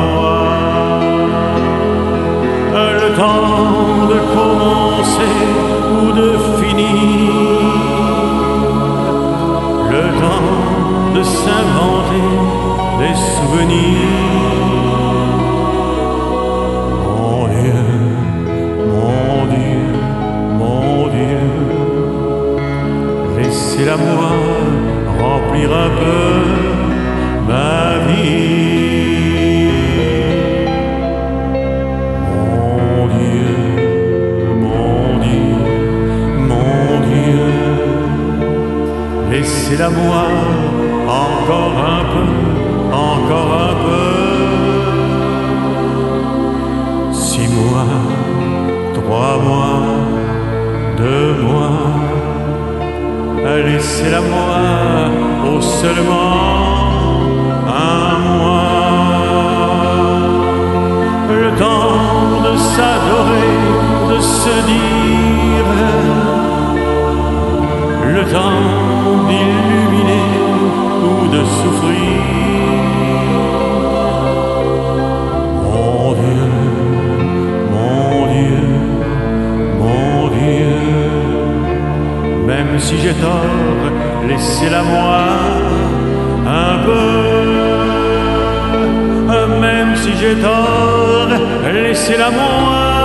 moi. Le temps de commencer ou de finir, le temps de s'inventer des souvenirs. Mon Dieu, mon Dieu, mon Dieu, laissez-la-moi remplir un peu ma vie. Mon Dieu, mon Dieu, mon Dieu, laissez-la-moi encore un peu, encore un peu. 6 mois, 3 mois, 2 mois, laissez-la-moi, oh seulement un mois. Le temps de s'adorer, de se dire, le temps d'illuminer ou de souffrir. Mon Dieu, mon Dieu, mon Dieu, même si j'ai tort, laissez-la-moi un peu. Même si j'ai tort, laissez-la-moi